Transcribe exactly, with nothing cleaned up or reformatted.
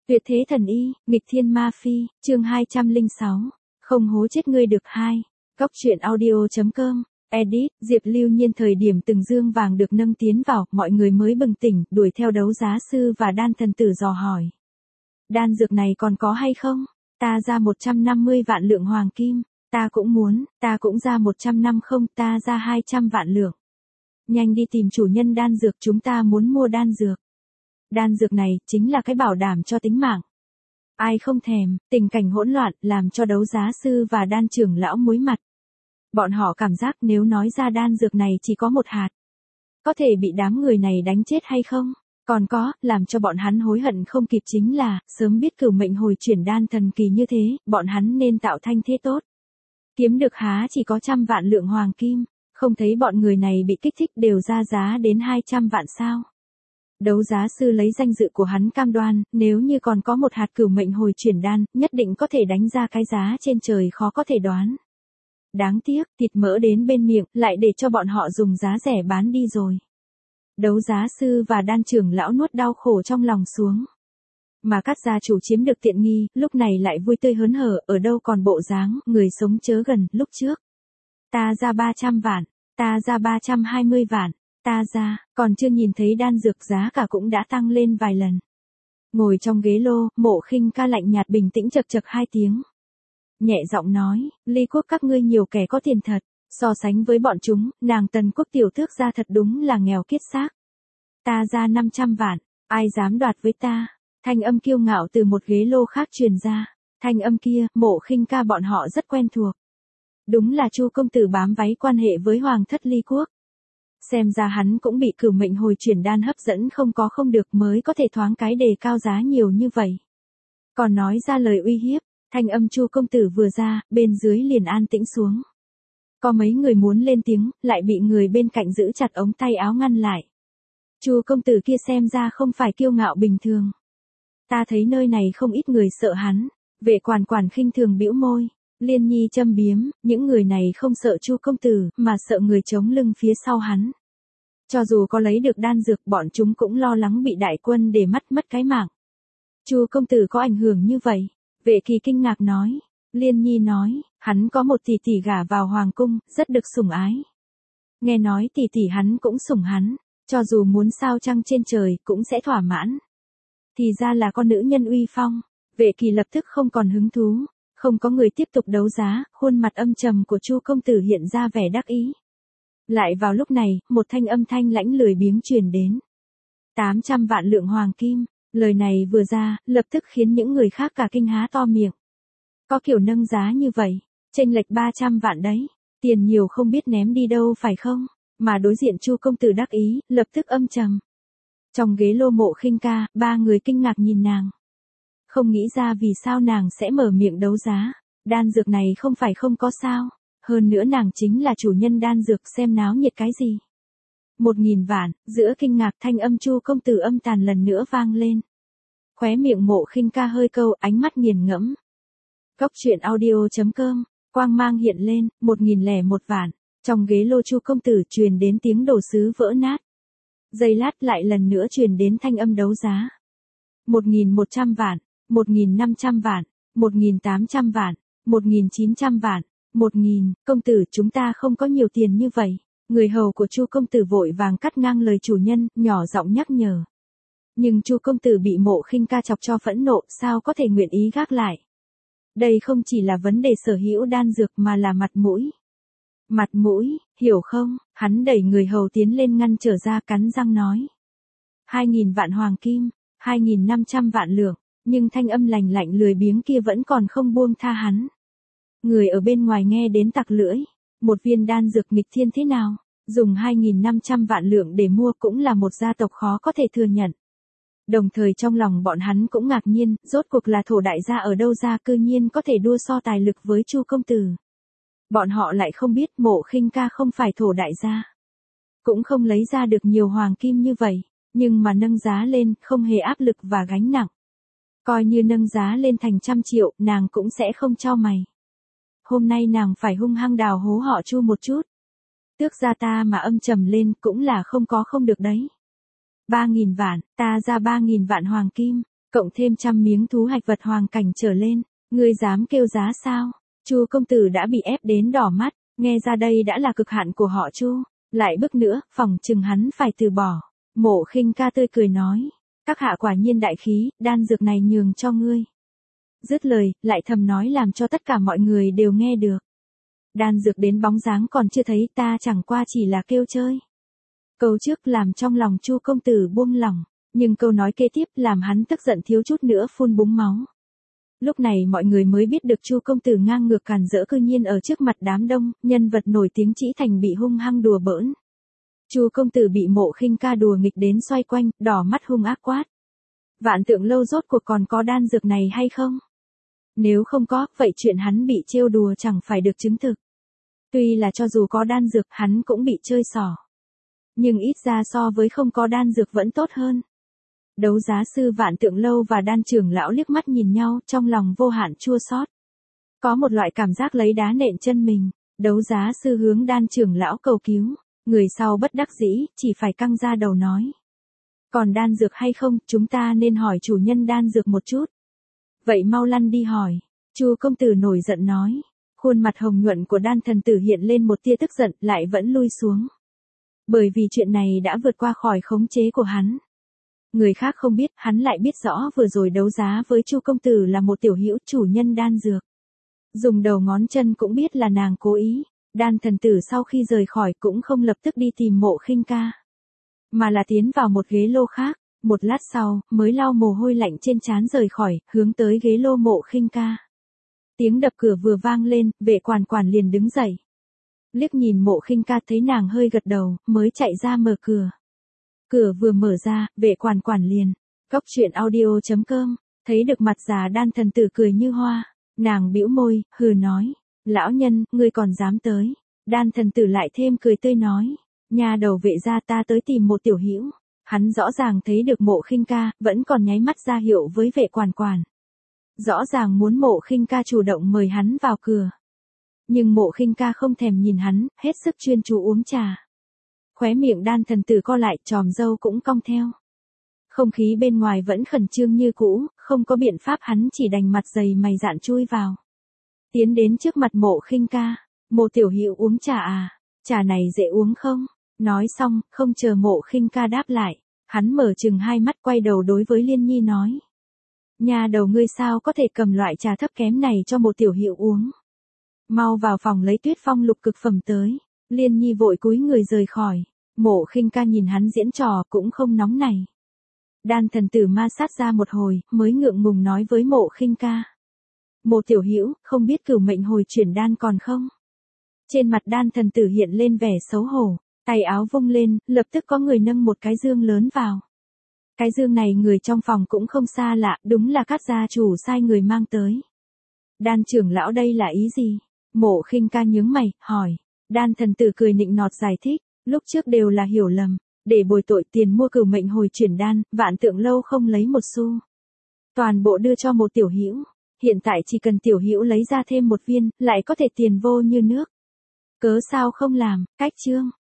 Tuyệt thế thần y, nghịch thiên ma phi, chương hai trăm lẻ sáu. Không hố chết ngươi được hai. Góc truyện audio.com. Edit, Diệp Lưu Nhiên thời điểm từng dương vàng được nâng tiến vào, mọi người mới bừng tỉnh, đuổi theo đấu giá sư và đan thần tử dò hỏi. Đan dược này còn có hay không? Ta ra một trăm năm mươi vạn lượng hoàng kim. Ta cũng muốn, ta cũng ra một trăm năm không, ta ra hai trăm vạn lượng. Nhanh đi tìm chủ nhân đan dược, chúng ta muốn mua đan dược. Đan dược này, chính là cái bảo đảm cho tính mạng. Ai không thèm, tình cảnh hỗn loạn, làm cho đấu giá sư và đan trưởng lão muối mặt. Bọn họ cảm giác nếu nói ra đan dược này chỉ có một hạt. Có thể bị đám người này đánh chết hay không? Còn có, làm cho bọn hắn hối hận không kịp chính là, sớm biết cửu mệnh hồi chuyển đan thần kỳ như thế, bọn hắn nên tạo thanh thế tốt. Kiếm được há chỉ có trăm vạn lượng hoàng kim, không thấy bọn người này bị kích thích đều ra giá đến hai trăm vạn sao. Đấu giá sư lấy danh dự của hắn cam đoan, nếu như còn có một hạt cửu mệnh hồi chuyển đan, nhất định có thể đánh ra cái giá trên trời khó có thể đoán. Đáng tiếc, thịt mỡ đến bên miệng, lại để cho bọn họ dùng giá rẻ bán đi rồi. Đấu giá sư và đan trưởng lão nuốt đau khổ trong lòng xuống. Mà các gia chủ chiếm được tiện nghi, lúc này lại vui tươi hớn hở, ở đâu còn bộ dáng, người sống chớ gần, lúc trước. Ta ra ba trăm vạn, ta ra ba trăm hai mươi vạn. Ta ra, còn chưa nhìn thấy đan dược giá cả cũng đã tăng lên vài lần. Ngồi trong ghế lô, Mộ Khinh Ca lạnh nhạt bình tĩnh chậc chậc hai tiếng. Nhẹ giọng nói, Ly Quốc các ngươi nhiều kẻ có tiền thật, so sánh với bọn chúng, nàng Tần Quốc tiểu thước gia thật đúng là nghèo kiết xác. Ta ra năm trăm vạn, ai dám đoạt với ta? Thanh âm kiêu ngạo từ một ghế lô khác truyền ra. Thanh âm kia, Mộ Khinh Ca bọn họ rất quen thuộc. Đúng là Chu công tử bám váy quan hệ với hoàng thất Ly Quốc. Xem ra hắn cũng bị cửu mệnh hồi chuyển đan hấp dẫn không có không được mới có thể thoáng cái đề cao giá nhiều như vậy. Còn nói ra lời uy hiếp, thanh âm Chu công tử vừa ra, bên dưới liền an tĩnh xuống. Có mấy người muốn lên tiếng, lại bị người bên cạnh giữ chặt ống tay áo ngăn lại. Chu công tử kia xem ra không phải kiêu ngạo bình thường. Ta thấy nơi này không ít người sợ hắn. Vệ quản quản khinh thường bĩu môi. Liên Nhi châm biếm, những người này không sợ Chu công tử, mà sợ người chống lưng phía sau hắn. Cho dù có lấy được đan dược, bọn chúng cũng lo lắng bị đại quân để mắt mất cái mạng. Chu công tử có ảnh hưởng như vậy? Vệ Kỳ kinh ngạc nói. Liên Nhi nói, hắn có một tỷ tỷ gả vào hoàng cung, rất được sủng ái. Nghe nói tỷ tỷ hắn cũng sủng hắn, cho dù muốn sao trăng trên trời, cũng sẽ thỏa mãn. Thì ra là con nữ nhân uy phong. Vệ Kỳ lập tức không còn hứng thú. Không có người tiếp tục đấu giá, khuôn mặt âm trầm của Chu công tử hiện ra vẻ đắc ý. Lại vào lúc này, một thanh âm thanh lãnh lười biếng truyền đến. tám trăm vạn lượng hoàng kim, lời này vừa ra, lập tức khiến những người khác cả kinh há to miệng. Có kiểu nâng giá như vậy, chênh lệch ba trăm vạn đấy, tiền nhiều không biết ném đi đâu phải không? Mà đối diện Chu công tử đắc ý, lập tức âm trầm. Trong ghế lô Mộ Khinh Ca, ba người kinh ngạc nhìn nàng. Không nghĩ ra vì sao nàng sẽ mở miệng đấu giá, đan dược này không phải không có sao, hơn nữa nàng chính là chủ nhân đan dược xem náo nhiệt cái gì. Một nghìn vạn, giữa kinh ngạc thanh âm Chu công tử âm tàn lần nữa vang lên. Khóe miệng Mộ Khinh Ca hơi câu, ánh mắt nghiền ngẫm. Góc truyện audio.com, quang mang hiện lên, một nghìn lẻ một vạn, trong ghế lô Chu công tử truyền đến tiếng đồ sứ vỡ nát. Giây lát lại lần nữa truyền đến thanh âm đấu giá. Một nghìn một trăm vạn. Một nghìn năm trăm vạn, một nghìn tám trăm vạn, một nghìn chín trăm vạn, một nghìn, công tử chúng ta không có nhiều tiền như vậy. Người hầu của Chu công tử vội vàng cắt ngang lời chủ nhân, nhỏ giọng nhắc nhở. Nhưng Chu công tử bị Mộ Khinh Ca chọc cho phẫn nộ, sao có thể nguyện ý gác lại. Đây không chỉ là vấn đề sở hữu đan dược mà là mặt mũi. Mặt mũi, hiểu không? Hắn đẩy người hầu tiến lên ngăn trở ra cắn răng nói. Hai nghìn vạn hoàng kim, hai nghìn năm trăm vạn lượng. Nhưng thanh âm lành lạnh lười biếng kia vẫn còn không buông tha hắn. Người ở bên ngoài nghe đến tặc lưỡi. Một viên đan dược nghịch thiên thế nào? Dùng hai nghìn năm trăm vạn lượng để mua cũng là một gia tộc khó có thể thừa nhận. Đồng thời trong lòng bọn hắn cũng ngạc nhiên, rốt cuộc là thổ đại gia ở đâu ra cư nhiên có thể đua so tài lực với Chu công tử. Bọn họ lại không biết Mộ Khinh Ca không phải thổ đại gia. Cũng không lấy ra được nhiều hoàng kim như vậy, nhưng mà nâng giá lên không hề áp lực và gánh nặng. Coi như nâng giá lên thành trăm triệu, nàng cũng sẽ không chau mày. Hôm nay nàng phải hung hăng đào hố họ Chu một chút. Tước gia ta mà âm trầm lên cũng là không có không được đấy. Ba nghìn vạn, ta ra ba nghìn vạn hoàng kim. cộng thêm trăm miếng thú hạch vật hoàng cảnh trở lên, ngươi dám kêu giá sao? Chu công tử đã bị ép đến đỏ mắt, nghe ra đây đã là cực hạn của họ Chu, lại bức nữa, phỏng chừng hắn phải từ bỏ. Mộ Khinh Ca tươi cười nói, các hạ quả nhiên đại khí, đan dược này nhường cho ngươi. Dứt lời, lại thầm nói làm cho tất cả mọi người đều nghe được. Đan dược đến bóng dáng còn chưa thấy, ta chẳng qua chỉ là kêu chơi. Câu trước làm trong lòng Chu công tử buông lỏng, nhưng câu nói kế tiếp làm hắn tức giận thiếu chút nữa phun búng máu. Lúc này mọi người mới biết được Chu công tử ngang ngược càn rỡ cư nhiên ở trước mặt đám đông, nhân vật nổi tiếng Trĩ Thành bị hung hăng đùa bỡn. Chu công tử bị Mộ Khinh Ca đùa nghịch đến xoay quanh, đỏ mắt hung ác quát. Vạn Tượng Lâu rốt cuộc còn có đan dược này hay không? Nếu không có, vậy chuyện hắn bị trêu đùa chẳng phải được chứng thực. Tuy là cho dù có đan dược, hắn cũng bị chơi xỏ. Nhưng ít ra so với không có đan dược vẫn tốt hơn. Đấu giá sư Vạn Tượng Lâu và đan trưởng lão liếc mắt nhìn nhau, trong lòng vô hạn chua xót. Có một loại cảm giác lấy đá nện chân mình, đấu giá sư hướng đan trưởng lão cầu cứu, người sau bất đắc dĩ, chỉ phải căng ra đầu nói. Còn đan dược hay không, chúng ta nên hỏi chủ nhân đan dược một chút. Vậy mau lăn đi hỏi, Chu công tử nổi giận nói. Khuôn mặt hồng nhuận của đan thần tử hiện lên một tia tức giận, lại vẫn lui xuống. Bởi vì chuyện này đã vượt qua khỏi khống chế của hắn. Người khác không biết, hắn lại biết rõ vừa rồi đấu giá với Chu công tử là một tiểu hữu chủ nhân đan dược. Dùng đầu ngón chân cũng biết là nàng cố ý. Đan thần tử sau khi rời khỏi cũng không lập tức đi tìm Mộ Khinh Ca, mà là tiến vào một ghế lô khác, một lát sau, mới lau mồ hôi lạnh trên trán rời khỏi, hướng tới ghế lô Mộ Khinh Ca. Tiếng đập cửa vừa vang lên, vệ quản quản liền đứng dậy. Liếc nhìn Mộ Khinh Ca thấy nàng hơi gật đầu, mới chạy ra mở cửa. Cửa vừa mở ra, vệ quản quản liền. Cóc truyện audio chấm com, thấy được mặt già đan thần tử cười như hoa, nàng bĩu môi, hừ nói. Lão nhân, ngươi còn dám tới. Đan thần tử lại thêm cười tươi nói. Nhà đầu vệ gia ta tới tìm một tiểu hữu. Hắn rõ ràng thấy được Mộ Khinh Ca, vẫn còn nháy mắt ra hiệu với vệ quản quản. Rõ ràng muốn Mộ Khinh Ca chủ động mời hắn vào cửa. Nhưng Mộ Khinh Ca không thèm nhìn hắn, hết sức chuyên chú uống trà. Khóe miệng đan thần tử co lại, tròm râu cũng cong theo. Không khí bên ngoài vẫn khẩn trương như cũ, không có biện pháp hắn chỉ đành mặt dày mày dạn chui vào. Tiến đến trước mặt Mộ Khinh Ca, Mộ tiểu hữu uống trà à, trà này dễ uống không? Nói xong, không chờ Mộ Khinh Ca đáp lại, hắn mở chừng hai mắt quay đầu đối với Liên Nhi nói. Nhà đầu ngươi sao có thể cầm loại trà thấp kém này cho Mộ tiểu hữu uống? Mau vào phòng lấy Tuyết Phong lục cực phẩm tới. Liên Nhi vội cúi người rời khỏi. Mộ Khinh Ca nhìn hắn diễn trò cũng không nóng nảy. Đan thần tử ma sát ra một hồi, mới ngượng ngùng nói với Mộ Khinh Ca. Mộ tiểu hữu, không biết cửu mệnh hồi chuyển đan còn không? Trên mặt đan thần tử hiện lên vẻ xấu hổ, tay áo vung lên, lập tức có người nâng một cái dương lớn vào. Cái dương này người trong phòng cũng không xa lạ, đúng là Cát gia chủ sai người mang tới. Đan trưởng lão đây là ý gì? Mộ Khinh Ca nhướng mày, hỏi. Đan thần tử cười nịnh nọt giải thích, lúc trước đều là hiểu lầm, để bồi tội tiền mua cửu mệnh hồi chuyển đan, Vạn Tượng Lâu không lấy một xu. Toàn bộ đưa cho một tiểu hữu, hiện tại chỉ cần tiểu hữu lấy ra thêm một viên, lại có thể tiền vô như nước. Cớ sao không làm, cách chương.